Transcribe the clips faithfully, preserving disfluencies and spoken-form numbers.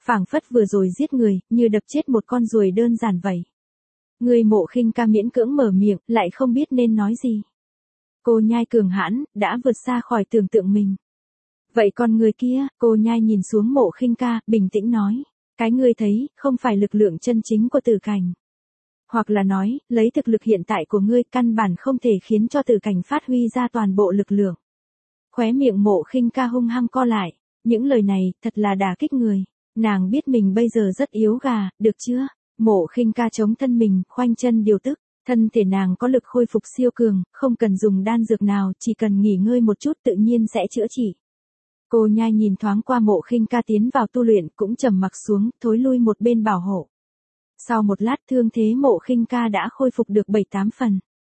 Phảng phất vừa rồi giết người, như đập chết một con ruồi đơn giản vậy. Người Mộ Khinh Ca miễn cưỡng mở miệng, lại không biết nên nói gì. Cô nhai cường hãn, đã vượt xa khỏi tưởng tượng mình. Vậy còn người kia, cô nhai nhìn xuống Mộ Khinh Ca, bình tĩnh nói. Cái ngươi thấy, không phải lực lượng chân chính của Tử Cảnh. Hoặc là nói, lấy thực lực hiện tại của ngươi, căn bản không thể khiến cho Tử Cảnh phát huy ra toàn bộ lực lượng. Khóe miệng Mộ Khinh Ca hung hăng co lại. Những lời này, thật là đả kích người. Nàng biết mình bây giờ rất yếu gà, được chưa? Mộ Khinh Ca chống thân mình, khoanh chân điều tức. Thân thể nàng có lực khôi phục siêu cường, không cần dùng đan dược nào, chỉ cần nghỉ ngơi một chút tự nhiên sẽ chữa trị. Cô nhai nhìn thoáng qua Mộ Khinh Ca tiến vào tu luyện, cũng trầm mặc xuống, thối lui một bên bảo hộ. Sau một lát thương thế Mộ Khinh Ca đã khôi phục được bảy tám phần.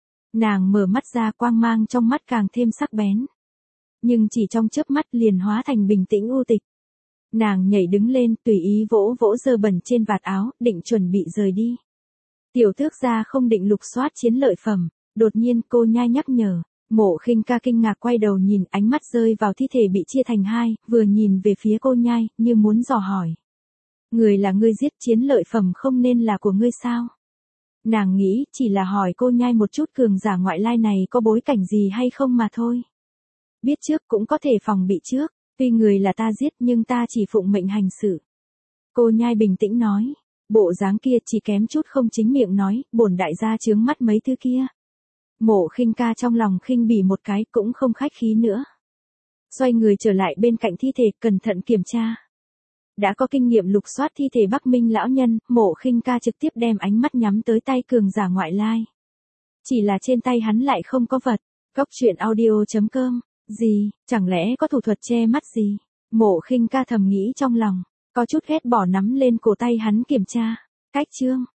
Nàng mở mắt ra, quang mang trong mắt càng thêm sắc bén. Nhưng chỉ trong chớp mắt liền hóa thành bình tĩnh u tịch. Nàng nhảy đứng lên, tùy ý vỗ vỗ dơ bẩn trên vạt áo, định chuẩn bị rời đi. Tiểu Tước gia không định lục soát chiến lợi phẩm, đột nhiên cô nhai nhắc nhở. Mộ Khinh Ca kinh ngạc quay đầu nhìn, ánh mắt rơi vào thi thể bị chia thành hai, vừa nhìn về phía cô nhai, như muốn dò hỏi. Người là ngươi giết, chiến lợi phẩm không nên là của ngươi sao? Nàng nghĩ chỉ là hỏi cô nhai một chút cường giả ngoại lai này có bối cảnh gì hay không mà thôi. Biết trước cũng có thể phòng bị trước, tuy người là ta giết nhưng ta chỉ phụng mệnh hành sự. Cô nhai bình tĩnh nói, bộ dáng kia chỉ kém chút không chính miệng nói, bổn đại gia chướng mắt mấy thứ kia. Mộ Khinh Ca trong lòng khinh bỉ một cái, cũng không khách khí nữa. Xoay người trở lại bên cạnh thi thể, cẩn thận kiểm tra. Đã có kinh nghiệm lục soát thi thể Bắc Minh lão nhân, Mộ Khinh Ca trực tiếp đem ánh mắt nhắm tới tay cường giả ngoại lai. Chỉ là trên tay hắn lại không có vật. Góc truyện audio chấm com. Gì, chẳng lẽ có thủ thuật che mắt gì? Mộ Khinh Ca thầm nghĩ trong lòng, có chút ghét bỏ nắm lên cổ tay hắn kiểm tra. Cách chương